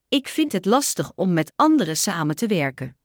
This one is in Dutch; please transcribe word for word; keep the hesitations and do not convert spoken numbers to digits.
Ik vind het lastig om met anderen samen te werken.